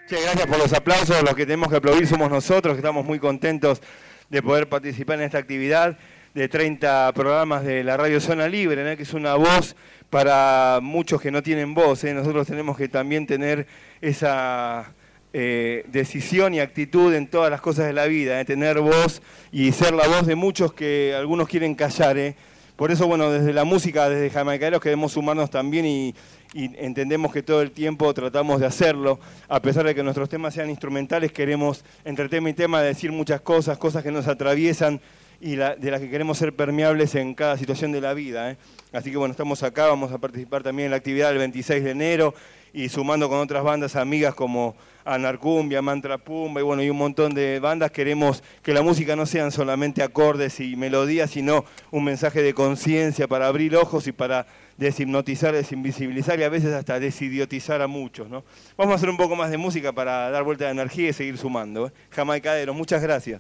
Che, gracias por los aplausos. Los que tenemos que aplaudir somos nosotros, que estamos muy contentos de poder participar en esta actividad de 30 programas de la Radio Zona Libre, ¿no? Que es una voz para muchos que no tienen voz, ¿eh? Nosotros tenemos que también tener esa decisión y actitud en todas las cosas de la vida, ¿eh? Tener voz y ser la voz de muchos que algunos quieren callar, ¿eh? Por eso, bueno, desde la música, desde Jamaicaeros queremos sumarnos también y entendemos que todo el tiempo tratamos de hacerlo. A pesar de que nuestros temas sean instrumentales, queremos, entre tema y tema, decir muchas cosas, cosas que nos atraviesan y de las que queremos ser permeables en cada situación de la vida, ¿eh? Así que, bueno, estamos acá, vamos a participar también en la actividad del 26 de enero y sumando con otras bandas amigas como Anarcumbia, Mantra Pumba y bueno, y un montón de bandas. Queremos que la música no sean solamente acordes y melodías, sino un mensaje de conciencia para abrir ojos y para deshipnotizar, desinvisibilizar y a veces hasta desidiotizar a muchos, ¿no? Vamos a hacer un poco más de música para dar vuelta de energía y seguir sumando, ¿eh? Jamaicaderos, muchas gracias.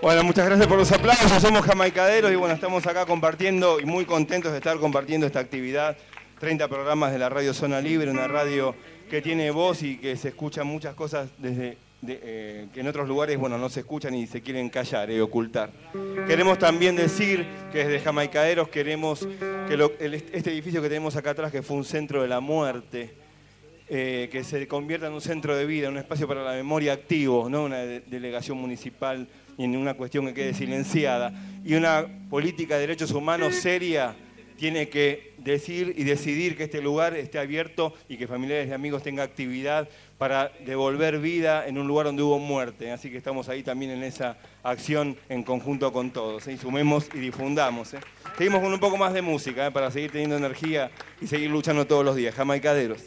Bueno, muchas gracias por los aplausos. Somos Jamaicaderos y bueno, estamos acá compartiendo y muy contentos de estar compartiendo esta actividad. 30 programas de la Radio Zona Libre, una radio que tiene voz y que se escuchan muchas cosas que en otros lugares bueno, no se escuchan y se quieren callar y ocultar. Queremos también decir que desde Jamaicaderos queremos que este edificio que tenemos acá atrás, que fue un centro de la muerte, que se convierta en un centro de vida, un espacio para la memoria activo, no una delegación municipal y en una cuestión que quede silenciada. Y una política de derechos humanos seria tiene que decir y decidir que este lugar esté abierto y que familiares y amigos tengan actividad para devolver vida en un lugar donde hubo muerte. Así que estamos ahí también en esa acción en conjunto con todos. Y sumemos y difundamos. Seguimos con un poco más de música para seguir teniendo energía y seguir luchando todos los días. Jamaicaderos.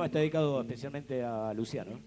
tema está dedicado especialmente a Luciano.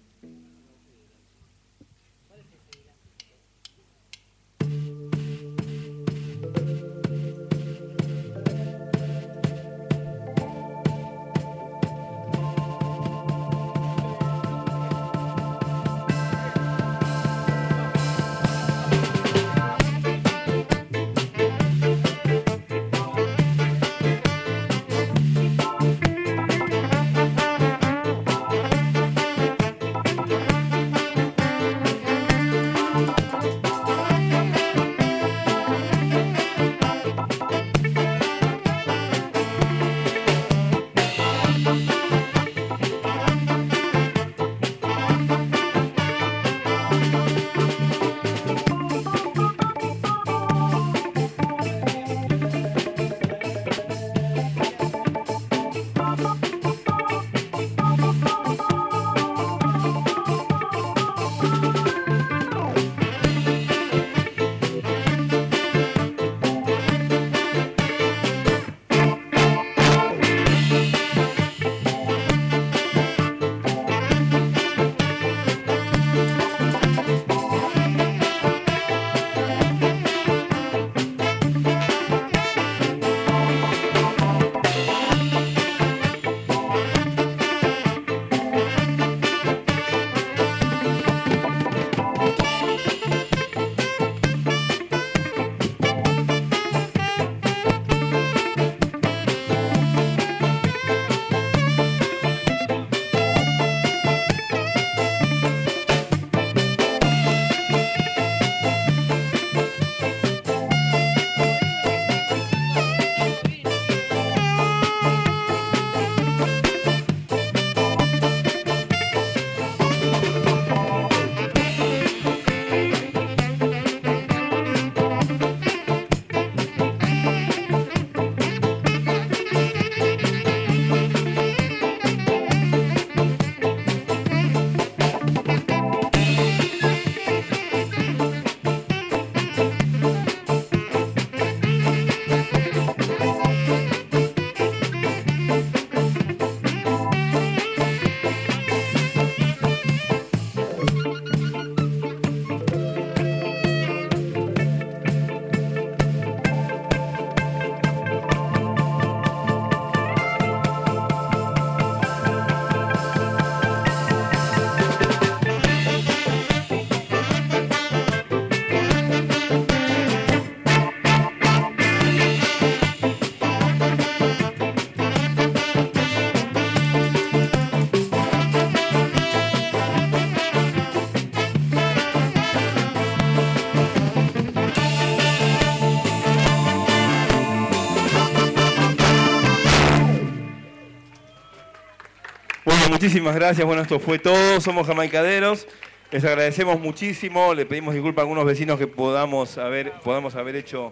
Muchísimas gracias. Bueno, esto fue todo. Somos Jamaicaderos. Les agradecemos muchísimo. Le pedimos disculpas a algunos vecinos que podamos haber hecho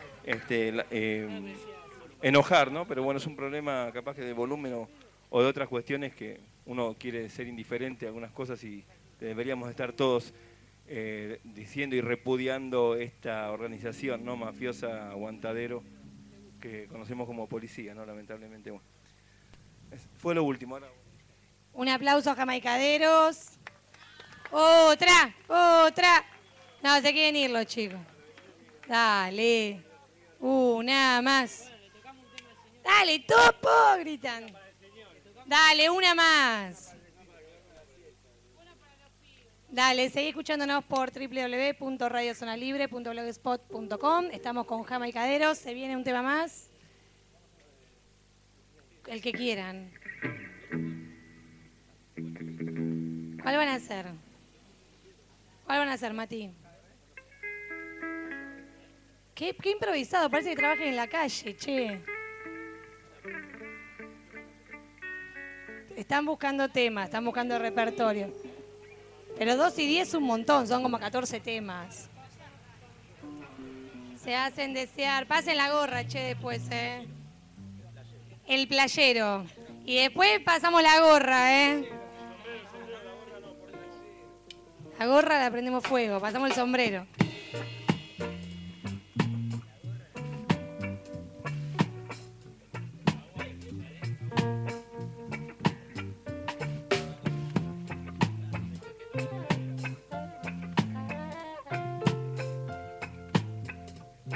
enojar, ¿no? Pero bueno, es un problema capaz que de volumen o de otras cuestiones que uno quiere ser indiferente a algunas cosas y deberíamos estar todos diciendo y repudiando esta organización, ¿no? Mafiosa, aguantadero, que conocemos como policía, ¿no? Lamentablemente. Bueno, fue lo último. Ahora... Un aplauso a Jamaicaderos. Otra. No, se quieren ir los chicos. Dale. Una más. Dale, topo, gritan. Dale, una más. Dale, seguí escuchándonos por www.radiozonalibre.blogspot.com. Estamos con Jamaicaderos. Se viene un tema más. El que quieran. ¿Cuál van a hacer? ¿Cuál van a hacer, Mati? Qué improvisado, parece que trabajan en la calle, che. Están buscando temas, están buscando repertorio. Pero 2 y 10 es un montón, son como 14 temas. Se hacen desear. Pasen la gorra, che, después, El playero. Y después pasamos la gorra, La gorra la prendemos fuego, pasamos el sombrero.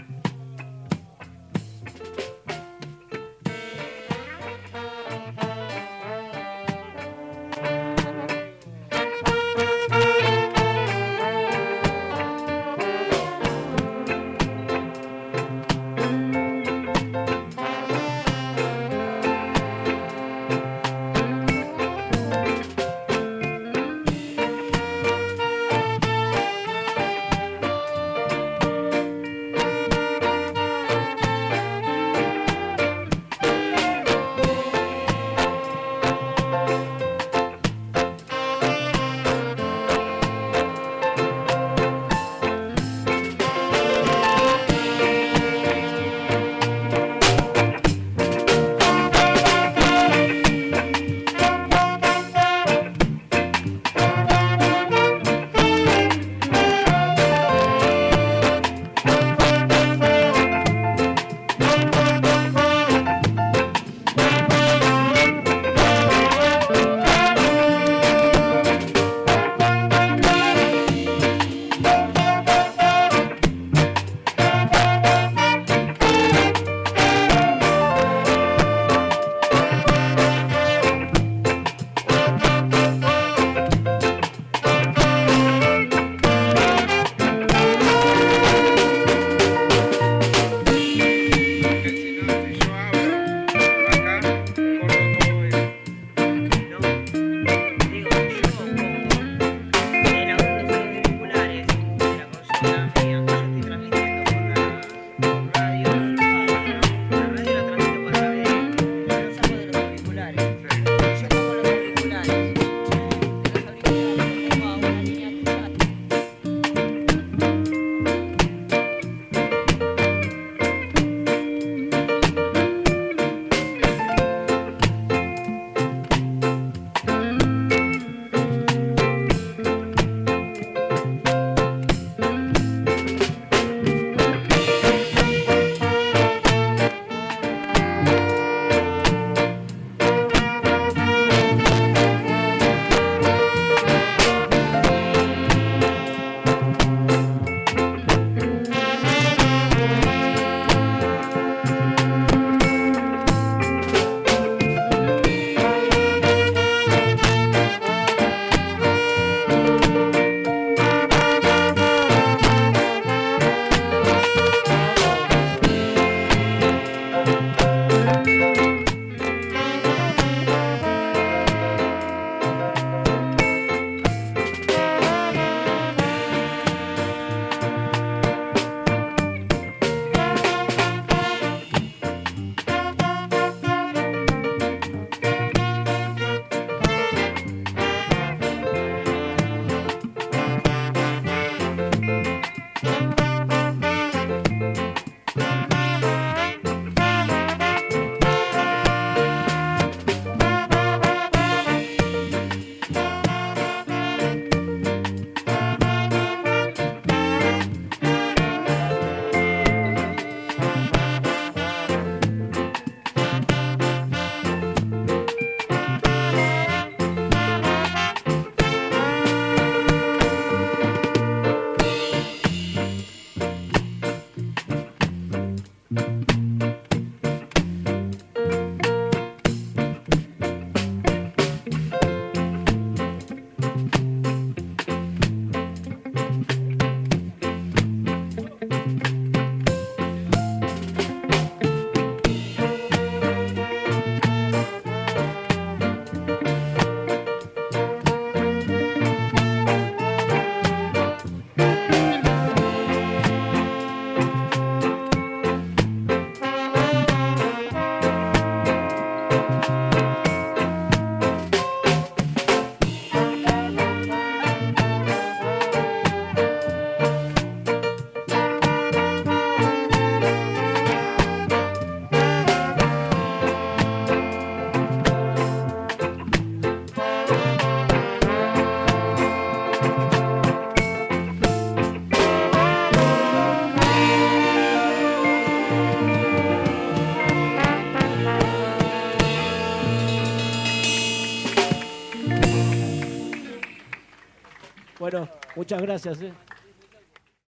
Bueno, muchas gracias.